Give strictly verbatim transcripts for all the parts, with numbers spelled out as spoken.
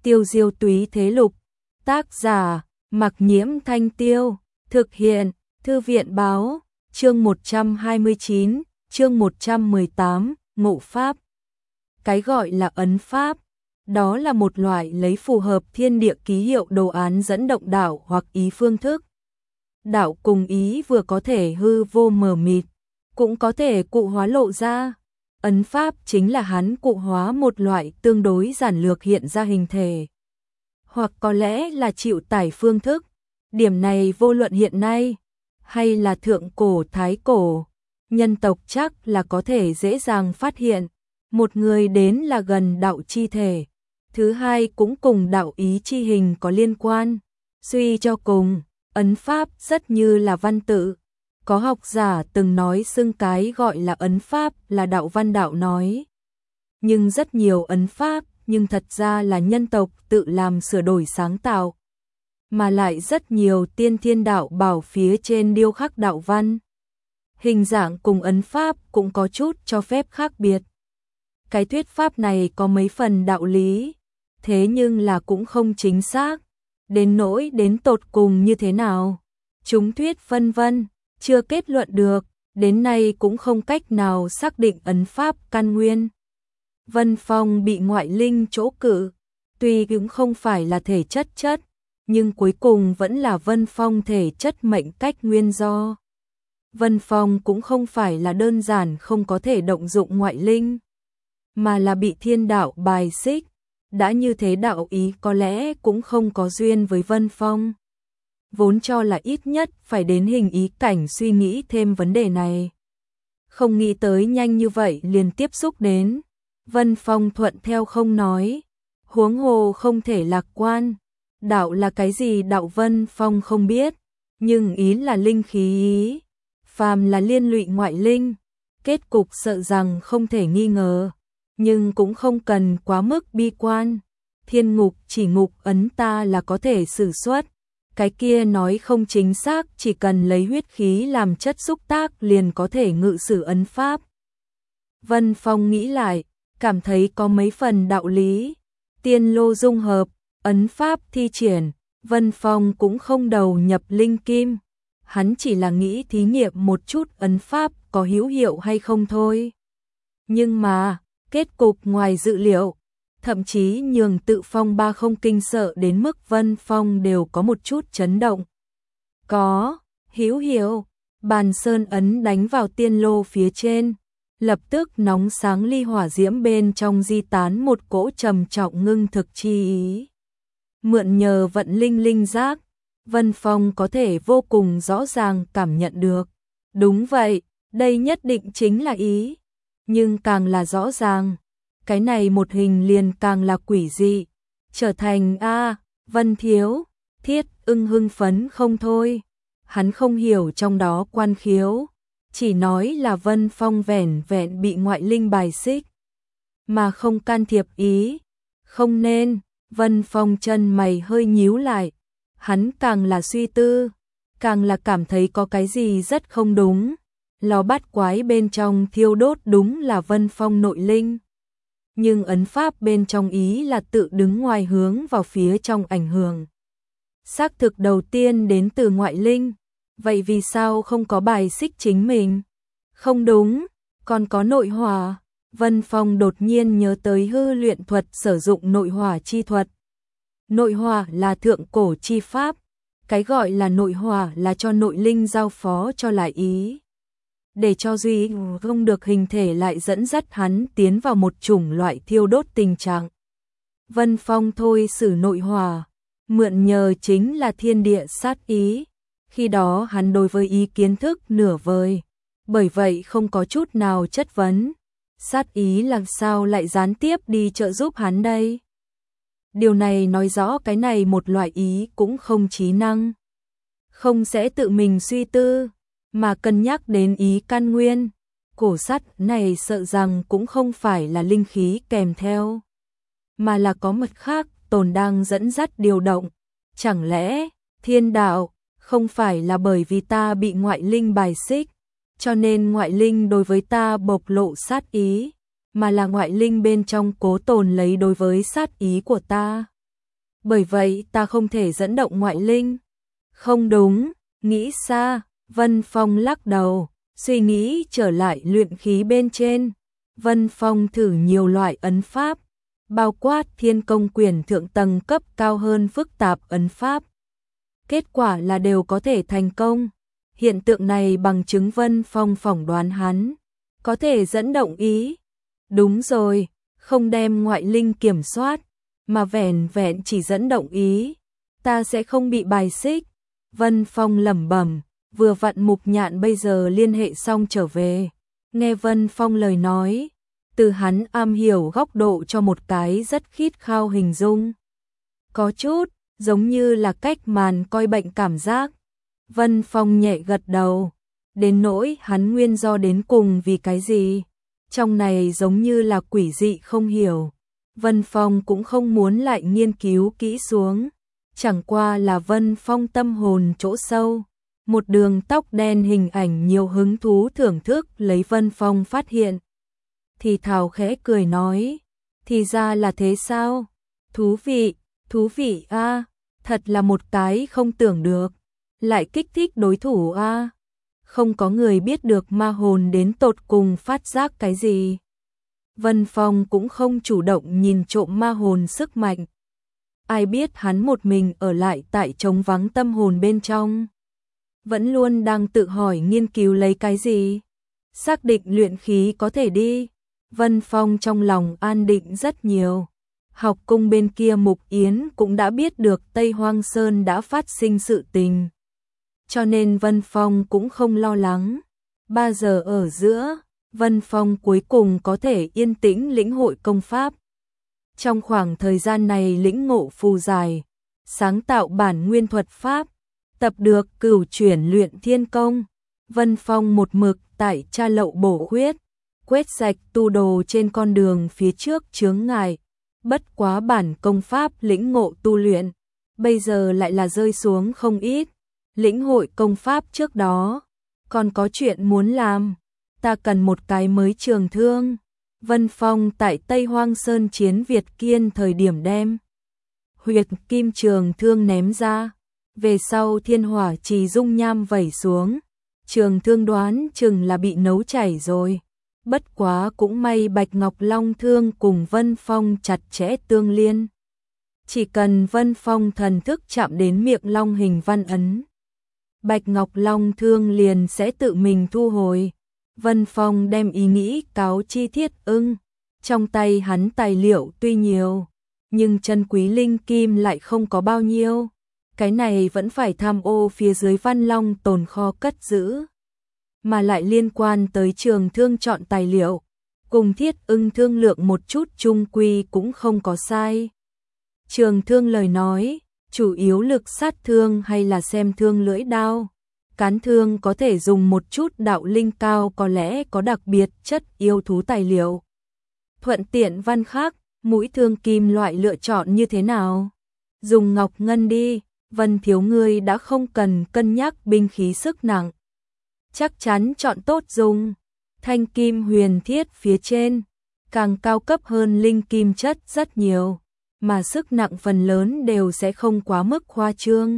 Tiêu diêu túy thế lục. Tác giả, Mặc Nhiễm Thanh Tiêu. Thực hiện, Thư viện báo. Chương một trăm hai mươi chín, chương một trăm mười tám, ngộ pháp. Cái gọi là ấn pháp, đó là một loại lấy phù hợp thiên địa ký hiệu đồ án dẫn động đạo hoặc ý phương thức. Đạo cùng ý vừa có thể hư vô mờ mịt, cũng có thể cụ hóa lộ ra. Ấn pháp chính là hắn cụ hóa một loại tương đối giản lược hiện ra hình thể, hoặc có lẽ là chịu tải phương thức. Điểm này vô luận hiện nay hay là thượng cổ thái cổ, nhân tộc chắc là có thể dễ dàng phát hiện. Một người đến là gần đạo chi thể, thứ hai cũng cùng đạo ý chi hình có liên quan. Suy cho cùng, ấn pháp rất như là văn tự. Có học giả từng nói xưng cái gọi là ấn pháp là đạo văn đạo nói. Nhưng rất nhiều ấn pháp nhưng thật ra là nhân tộc tự làm sửa đổi sáng tạo. Mà lại rất nhiều tiên thiên đạo bảo phía trên điêu khắc đạo văn. Hình dạng cùng ấn pháp cũng có chút cho phép khác biệt. Cái thuyết pháp này có mấy phần đạo lý, thế nhưng là cũng không chính xác. Đến nỗi đến tột cùng như thế nào, chúng thuyết phân vân, chưa kết luận được, đến nay cũng không cách nào xác định ấn pháp căn nguyên. Vân Phong bị ngoại linh chỗ cự, tuy cũng không phải là thể chất chất, nhưng cuối cùng vẫn là Vân Phong thể chất mệnh cách nguyên do. Vân Phong cũng không phải là đơn giản không có thể động dụng ngoại linh, mà là bị thiên đạo bài xích. Đã như thế đạo ý có lẽ cũng không có duyên với Vân Phong. Vốn cho là ít nhất phải đến hình ý cảnh suy nghĩ thêm vấn đề này. Không nghĩ tới nhanh như vậy liền tiếp xúc đến. Vân Phong thuận theo không nói. Huống hồ không thể lạc quan. Đạo là cái gì đạo Vân Phong không biết. Nhưng ý là linh khí ý. Phàm là liên lụy ngoại linh. Kết cục sợ rằng không thể nghi ngờ. Nhưng cũng không cần quá mức bi quan. Thiên ngục chỉ ngục ấn ta là có thể sử xuất. Cái kia nói không chính xác, chỉ cần lấy huyết khí làm chất xúc tác liền có thể ngự sử ấn pháp. Vân Phong nghĩ lại, cảm thấy có mấy phần đạo lý. Tiên lô dung hợp, ấn pháp thi triển, Vân Phong cũng không đầu nhập linh kim. Hắn chỉ là nghĩ thí nghiệm một chút ấn pháp có hữu hiệu hay không thôi. Nhưng mà, kết cục ngoài dự liệu, thậm chí nhường Tự Phong ba không kinh sợ đến mức Vân Phong đều có một chút chấn động. Có, hữu hiệu, bàn sơn ấn đánh vào tiên lô phía trên, lập tức nóng sáng ly hỏa diễm bên trong di tán một cỗ trầm trọng ngưng thực chi ý. Mượn nhờ vận linh linh giác, Vân Phong có thể vô cùng rõ ràng cảm nhận được. Đúng vậy, đây nhất định chính là ý. Nhưng càng là rõ ràng, cái này một hình liền càng là quỷ dị, trở thành a Vân Thiếu, Thiết Ưng hưng phấn không thôi. Hắn không hiểu trong đó quan khiếu, chỉ nói là Vân Phong vẻn vẹn bị ngoại linh bài xích, mà không can thiệp ý. Không nên, Vân Phong chân mày hơi nhíu lại, hắn càng là suy tư, càng là cảm thấy có cái gì rất không đúng. Lò bát quái bên trong thiêu đốt đúng là Vân Phong nội linh. Nhưng ấn pháp bên trong ý là tự đứng ngoài hướng vào phía trong ảnh hưởng. Xác thực đầu tiên đến từ ngoại linh. Vậy vì sao không có bài xích chính mình? Không đúng, còn có nội hỏa. Vân Phong đột nhiên nhớ tới hư luyện thuật sử dụng nội hỏa chi thuật. Nội hỏa là thượng cổ chi pháp. Cái gọi là nội hỏa là cho nội linh giao phó cho lại ý. Để cho duy không được hình thể lại dẫn dắt hắn tiến vào một chủng loại thiêu đốt tình trạng. Vân Phong thôi sử nội hỏa, mượn nhờ chính là thiên địa sát ý. Khi đó hắn đối với ý kiến thức nửa vời, bởi vậy không có chút nào chất vấn. Sát ý làm sao lại gián tiếp đi trợ giúp hắn đây? Điều này nói rõ cái này một loại ý cũng không trí năng, không sẽ tự mình suy tư, mà cân nhắc đến ý căn nguyên. Cổ sắt này sợ rằng cũng không phải là linh khí kèm theo, mà là có mật khác tồn đang dẫn dắt điều động. Chẳng lẽ thiên đạo không phải là bởi vì ta bị ngoại linh bài xích, cho nên ngoại linh đối với ta bộc lộ sát ý, mà là ngoại linh bên trong cố tồn lấy đối với sát ý của ta. Bởi vậy ta không thể dẫn động ngoại linh. Không đúng, nghĩ xa, Vân Phong lắc đầu, suy nghĩ trở lại luyện khí bên trên. Vân Phong thử nhiều loại ấn pháp, bao quát Thiên Công Quyền thượng tầng cấp cao hơn phức tạp ấn pháp. Kết quả là đều có thể thành công. Hiện tượng này bằng chứng Vân Phong phỏng đoán hắn có thể dẫn động ý. Đúng rồi, không đem ngoại linh kiểm soát, mà vẻn vẹn chỉ dẫn động ý, ta sẽ không bị bài xích. Vân Phong lẩm bẩm, vừa vặn Mục Nhạn bây giờ liên hệ xong trở về. Nghe Vân Phong lời nói, từ hắn am hiểu góc độ cho một cái rất khít khao hình dung. Có chút, giống như là cách màn coi bệnh cảm giác. Vân Phong nhẹ gật đầu, đến nỗi hắn nguyên do đến cùng vì cái gì. Trong này giống như là quỷ dị không hiểu. Vân Phong cũng không muốn lại nghiên cứu kỹ xuống. Chẳng qua là Vân Phong tâm hồn chỗ sâu. Một đường tóc đen hình ảnh nhiều hứng thú thưởng thức lấy Vân Phong phát hiện. Thì thào khẽ cười nói, thì ra là thế sao? Thú vị, thú vị a, thật là một cái không tưởng được. Lại kích thích đối thủ a. Không có người biết được ma hồn đến tột cùng phát giác cái gì. Vân Phong cũng không chủ động nhìn trộm ma hồn sức mạnh. Ai biết hắn một mình ở lại tại trống vắng tâm hồn bên trong. Vẫn luôn đang tự hỏi nghiên cứu lấy cái gì. Xác định luyện khí có thể đi. Vân Phong trong lòng an định rất nhiều. Học cung bên kia Mục Yến cũng đã biết được Tây Hoang Sơn đã phát sinh sự tình. Cho nên Vân Phong cũng không lo lắng. Ba giờ ở giữa, Vân Phong cuối cùng có thể yên tĩnh lĩnh hội công pháp. Trong khoảng thời gian này lĩnh ngộ phù giải, sáng tạo bản nguyên thuật pháp, tập được cửu chuyển luyện thiên công. Vân Phong một mực tại tra lậu bổ khuyết, quét sạch tu đồ trên con đường phía trước chướng ngại. Bất quá bản công pháp lĩnh ngộ tu luyện, bây giờ lại là rơi xuống không ít. Lĩnh hội công pháp trước đó, còn có chuyện muốn làm, ta cần một cái mới trường thương. Vân Phong tại Tây Hoang Sơn chiến Việt Kiên thời điểm đem huyệt kim trường thương ném ra, về sau thiên hỏa trì dung nham vẩy xuống, trường thương đoán chừng là bị nấu chảy rồi. Bất quá cũng may Bạch Ngọc Long thương cùng Vân Phong chặt chẽ tương liên. Chỉ cần Vân Phong thần thức chạm đến miệng long hình văn ấn, Bạch Ngọc Long thương liền sẽ tự mình thu hồi. Vân Phong đem ý nghĩ cáo chi Thiết Ưng. Trong tay hắn tài liệu tuy nhiều, nhưng chân quý linh kim lại không có bao nhiêu. Cái này vẫn phải tham ô phía dưới Văn Long tồn kho cất giữ. Mà lại liên quan tới trường thương chọn tài liệu, cùng Thiết Ưng thương lượng một chút chung quy cũng không có sai. Trường thương lời nói, chủ yếu lực sát thương hay là xem thương lưỡi đao. Cán thương có thể dùng một chút đạo linh cao, có lẽ có đặc biệt chất yêu thú tài liệu. Thuận tiện văn khác, mũi thương kim loại lựa chọn như thế nào? Dùng ngọc ngân đi, Vân thiếu ngươi đã không cần cân nhắc binh khí sức nặng. Chắc chắn chọn tốt dùng. Thanh kim huyền thiết phía trên, càng cao cấp hơn linh kim chất rất nhiều, mà sức nặng phần lớn đều sẽ không quá mức khoa trương.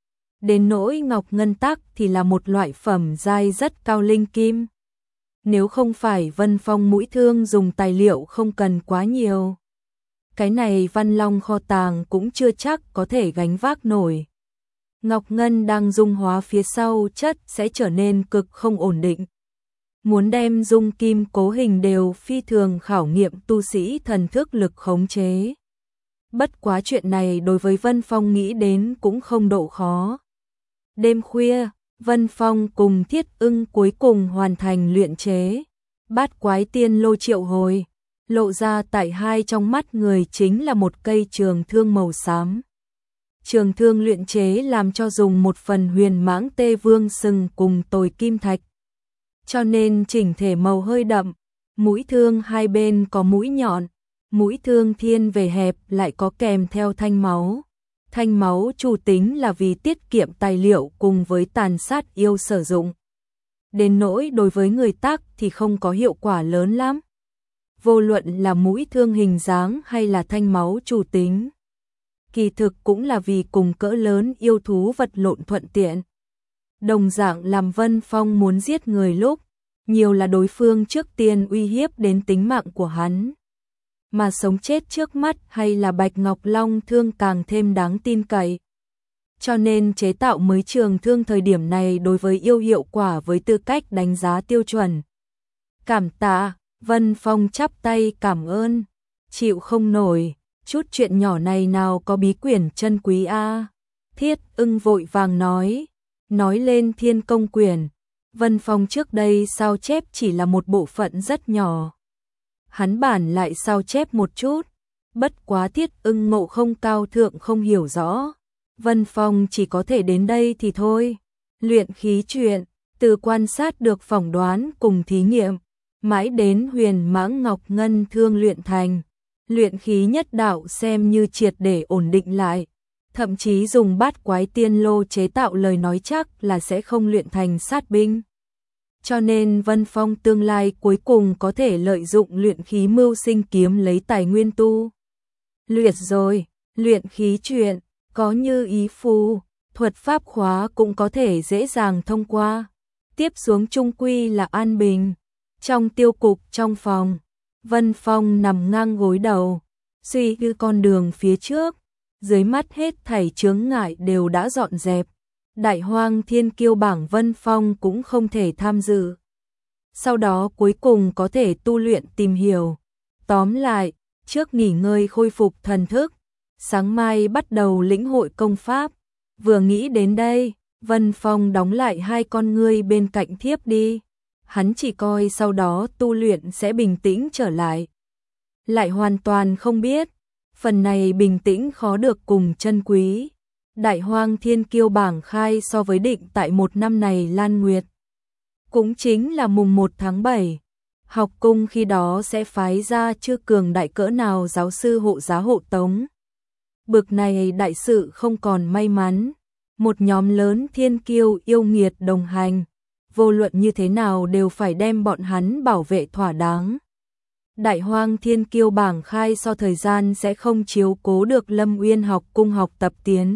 Đến nỗi ngọc ngân tắc thì là một loại phẩm giai rất cao linh kim. Nếu không phải Vân Phong mũi thương dùng tài liệu không cần quá nhiều, cái này Văn Long kho tàng cũng chưa chắc có thể gánh vác nổi. Ngọc ngân đang dung hóa phía sau chất sẽ trở nên cực không ổn định. Muốn đem dung kim cố hình đều phi thường khảo nghiệm tu sĩ thần thức lực khống chế. Bất quá chuyện này đối với Vân Phong nghĩ đến cũng không độ khó. Đêm khuya, Vân Phong cùng Thiết Ưng cuối cùng hoàn thành luyện chế. Bát quái tiên lô triệu hồi, lộ ra tại hai trong mắt người chính là một cây trường thương màu xám. Trường thương luyện chế làm cho dùng một phần huyền mãng tê vương sừng cùng tồi kim thạch. Cho nên chỉnh thể màu hơi đậm, mũi thương hai bên có mũi nhọn, mũi thương thiên về hẹp lại có kèm theo thanh máu. Thanh máu chủ tính là vì tiết kiệm tài liệu cùng với tàn sát yêu sử dụng. Đến nỗi đối với người tác thì không có hiệu quả lớn lắm. Vô luận là mũi thương hình dáng hay là thanh máu chủ tính, kỳ thực cũng là vì cùng cỡ lớn yêu thú vật lộn thuận tiện. Đồng dạng làm Vân Phong muốn giết người lúc, nhiều là đối phương trước tiên uy hiếp đến tính mạng của hắn. Mà sống chết trước mắt hay là Bạch Ngọc Long thương càng thêm đáng tin cậy. Cho nên chế tạo mới trường thương thời điểm này đối với yêu hiệu quả với tư cách đánh giá tiêu chuẩn. Cảm tạ, Vân Phong chắp tay cảm ơn, chịu không nổi, chút chuyện nhỏ này nào có bí quyển chân quý a. Thiết Ưng vội vàng nói, nói lên Thiên Công quyển, Vân Phong trước đây sao chép chỉ là một bộ phận rất nhỏ. Hắn bản lại sao chép một chút, bất quá Thiết Ưng ngộ không cao thượng không hiểu rõ. Vân Phong chỉ có thể đến đây thì thôi. Luyện khí chuyện, từ quan sát được phỏng đoán cùng thí nghiệm, mãi đến Huyền Mãng Ngọc Ngân thương luyện thành. Luyện khí nhất đạo xem như triệt để ổn định lại, thậm chí dùng bát quái tiên lô chế tạo lời nói chắc là sẽ không luyện thành sát binh. Cho nên Vân Phong tương lai cuối cùng có thể lợi dụng luyện khí mưu sinh kiếm lấy tài nguyên tu. Luyện rồi, luyện khí chuyện, có như ý phù, thuật pháp khóa cũng có thể dễ dàng thông qua. Tiếp xuống chung quy là an bình. Trong tiêu cục trong phòng, Vân Phong nằm ngang gối đầu, suy tư con đường phía trước, dưới mắt hết thảy chướng ngại đều đã dọn dẹp. Đại Hoang Thiên Kiêu bảng Vân Phong cũng không thể tham dự. Sau đó cuối cùng có thể tu luyện tìm hiểu. Tóm lại, trước nghỉ ngơi khôi phục thần thức, sáng mai bắt đầu lĩnh hội công pháp. Vừa nghĩ đến đây, Vân Phong đóng lại hai con ngươi bên cạnh thiếp đi. Hắn chỉ coi sau đó tu luyện sẽ bình tĩnh trở lại. Lại hoàn toàn không biết, phần này bình tĩnh khó được cùng chân quý. Đại Hoang Thiên Kiêu bảng khai so với định tại một năm này Lan Nguyệt. Cũng chính là mùng một tháng bảy. Học cung khi đó sẽ phái ra chưa cường đại cỡ nào giáo sư hộ giá hộ tống. Bực này đại sự không còn may mắn. Một nhóm lớn thiên kiêu yêu nghiệt đồng hành. Vô luận như thế nào đều phải đem bọn hắn bảo vệ thỏa đáng. Đại Hoang Thiên Kiêu bảng khai so thời gian sẽ không chiếu cố được Lâm Uyên học cung học tập tiến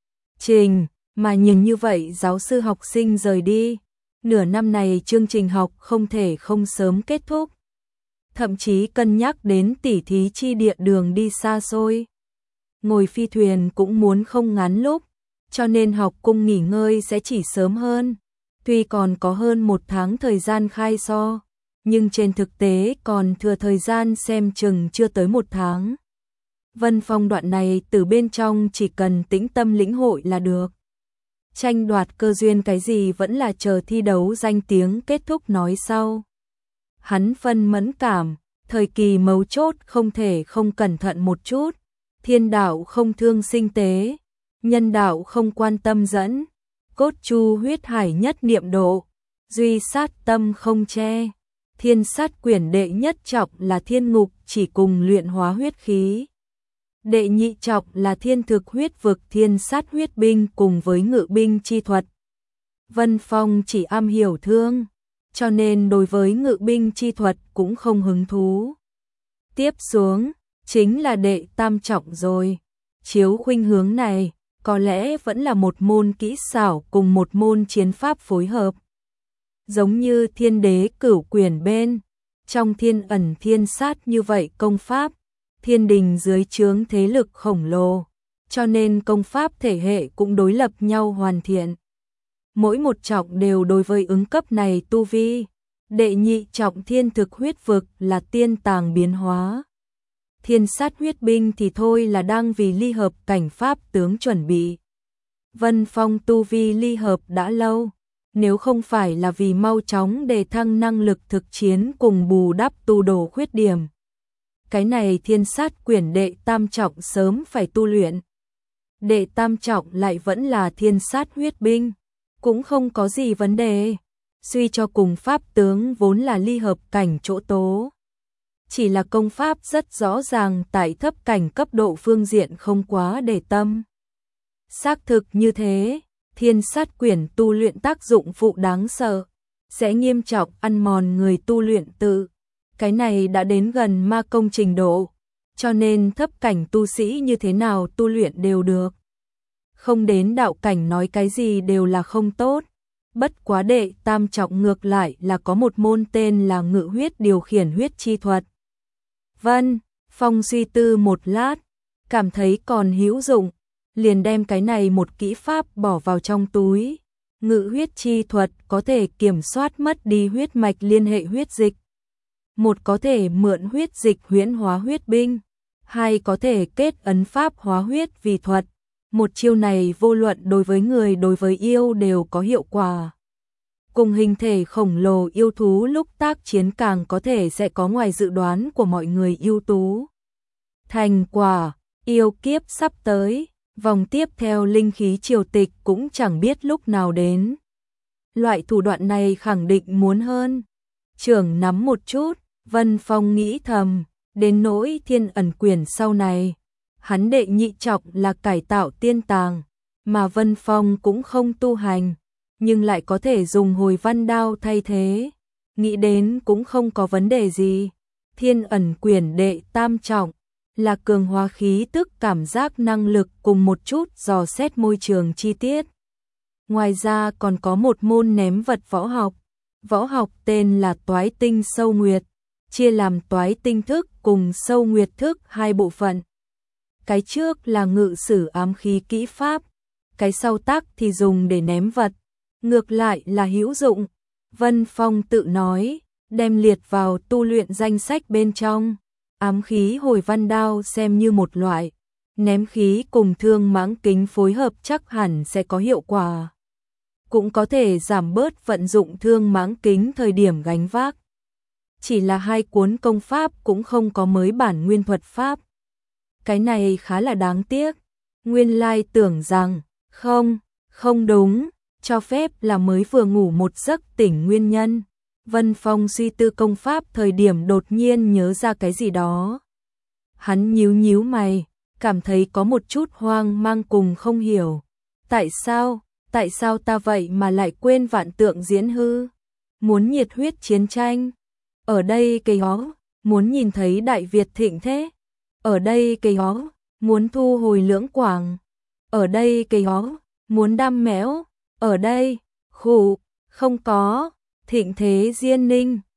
trình, mà nhưng như vậy giáo sư học sinh rời đi. Nửa năm này chương trình học không thể không sớm kết thúc. Thậm chí cân nhắc đến tỉ thí chi địa đường đi xa xôi. Ngồi phi thuyền cũng muốn không ngắn lúc, cho nên học cung nghỉ ngơi sẽ chỉ sớm hơn. Tuy còn có hơn một tháng thời gian khai so, nhưng trên thực tế còn thừa thời gian xem chừng chưa tới một tháng. Vân Phong đoạn này từ bên trong chỉ cần tĩnh tâm lĩnh hội là được. Tranh đoạt cơ duyên cái gì vẫn là chờ thi đấu danh tiếng kết thúc nói sau. Hắn phân mẫn cảm, thời kỳ mấu chốt không thể không cẩn thận một chút. Thiên đạo không thương sinh tế, nhân đạo không quan tâm dẫn. Cốt chu huyết hải nhất niệm độ, duy sát tâm không che. Thiên sát quyển đệ nhất trọng là thiên ngục chỉ cùng luyện hóa huyết khí. Đệ nhị trọng là thiên thực huyết vực thiên sát huyết binh cùng với ngự binh chi thuật. Vân Phong chỉ am hiểu thương, cho nên đối với ngự binh chi thuật cũng không hứng thú. Tiếp xuống, chính là đệ tam trọng rồi. Chiếu khuynh hướng này, có lẽ vẫn là một môn kỹ xảo cùng một môn chiến pháp phối hợp. Giống như thiên đế cửu quyển bên, trong thiên ẩn thiên sát như vậy công pháp, thiên đình dưới trướng thế lực khổng lồ, cho nên công pháp thể hệ cũng đối lập nhau hoàn thiện. Mỗi một trọng đều đối với ứng cấp này tu vi. Đệ nhị trọng thiên thực huyết vực là tiên tàng biến hóa. Thiên sát huyết binh thì thôi là đang vì ly hợp cảnh pháp tướng chuẩn bị. Vân Phong tu vi ly hợp đã lâu, nếu không phải là vì mau chóng đề thăng năng lực thực chiến cùng bù đắp tu đồ khuyết điểm. Cái này thiên sát quyển đệ tam trọng sớm phải tu luyện. Đệ tam trọng lại vẫn là thiên sát huyết binh, cũng không có gì vấn đề. Suy cho cùng pháp tướng vốn là ly hợp cảnh chỗ tố. Chỉ là công pháp rất rõ ràng tại thấp cảnh cấp độ phương diện không quá để tâm. Xác thực như thế, thiên sát quyển tu luyện tác dụng phụ đáng sợ, sẽ nghiêm trọng ăn mòn người tu luyện tự. Cái này đã đến gần ma công trình độ, cho nên thấp cảnh tu sĩ như thế nào tu luyện đều được. Không đến đạo cảnh nói cái gì đều là không tốt. Bất quá đệ tam trọng ngược lại là có một môn tên là ngự huyết điều khiển huyết chi thuật. Vân Phong suy tư một lát, cảm thấy còn hữu dụng, liền đem cái này một kỹ pháp bỏ vào trong túi. Ngự huyết chi thuật có thể kiểm soát mất đi huyết mạch liên hệ huyết dịch. Một có thể mượn huyết dịch huyễn hóa huyết binh, hai có thể kết ấn pháp hóa huyết vì thuật. Một chiêu này vô luận đối với người đối với yêu đều có hiệu quả. Cùng hình thể khổng lồ yêu thú lúc tác chiến càng có thể sẽ có ngoài dự đoán của mọi người ưu tú. Thành quả, yêu kiếp sắp tới, vòng tiếp theo linh khí triều tịch cũng chẳng biết lúc nào đến. Loại thủ đoạn này khẳng định muốn hơn. Trưởng nắm một chút, Vân Phong nghĩ thầm, đến nỗi thiên ẩn quyển sau này. Hắn đệ nhị trọng là cải tạo tiên tàng, mà Vân Phong cũng không tu hành, nhưng lại có thể dùng hồi văn đao thay thế. Nghĩ đến cũng không có vấn đề gì. Thiên ẩn quyển đệ tam trọng là cường hóa khí tức cảm giác năng lực cùng một chút dò xét môi trường chi tiết. Ngoài ra còn có một môn ném vật võ học. Võ học tên là Toái Tinh Sâu Nguyệt, chia làm Toái Tinh thức cùng Sâu Nguyệt thức hai bộ phận. Cái trước là ngự sử ám khí kỹ pháp, cái sau tác thì dùng để ném vật, ngược lại là hữu dụng. Vân Phong tự nói, đem liệt vào tu luyện danh sách bên trong. Ám khí hồi văn đao xem như một loại, ném khí cùng thương mãng kính phối hợp chắc hẳn sẽ có hiệu quả. Cũng có thể giảm bớt vận dụng thương mãng kính thời điểm gánh vác. Chỉ là hai cuốn công pháp cũng không có mới bản nguyên thuật pháp. Cái này khá là đáng tiếc. Nguyên lai tưởng rằng, không, không đúng, cho phép là mới vừa ngủ một giấc tỉnh nguyên nhân. Vân Phong suy tư công pháp thời điểm đột nhiên nhớ ra cái gì đó. Hắn nhíu nhíu mày, cảm thấy có một chút hoang mang cùng không hiểu. Tại sao, tại sao ta vậy mà lại quên vạn tượng diễn hư? Muốn nhiệt huyết chiến tranh. Ở đây cây hó, muốn nhìn thấy Đại Việt thịnh thế. Ở đây cây hó, muốn thu hồi lưỡng quảng. Ở đây cây hó, muốn đam mẽo. Ở đây, khủ, không có, thịnh thế diên ninh.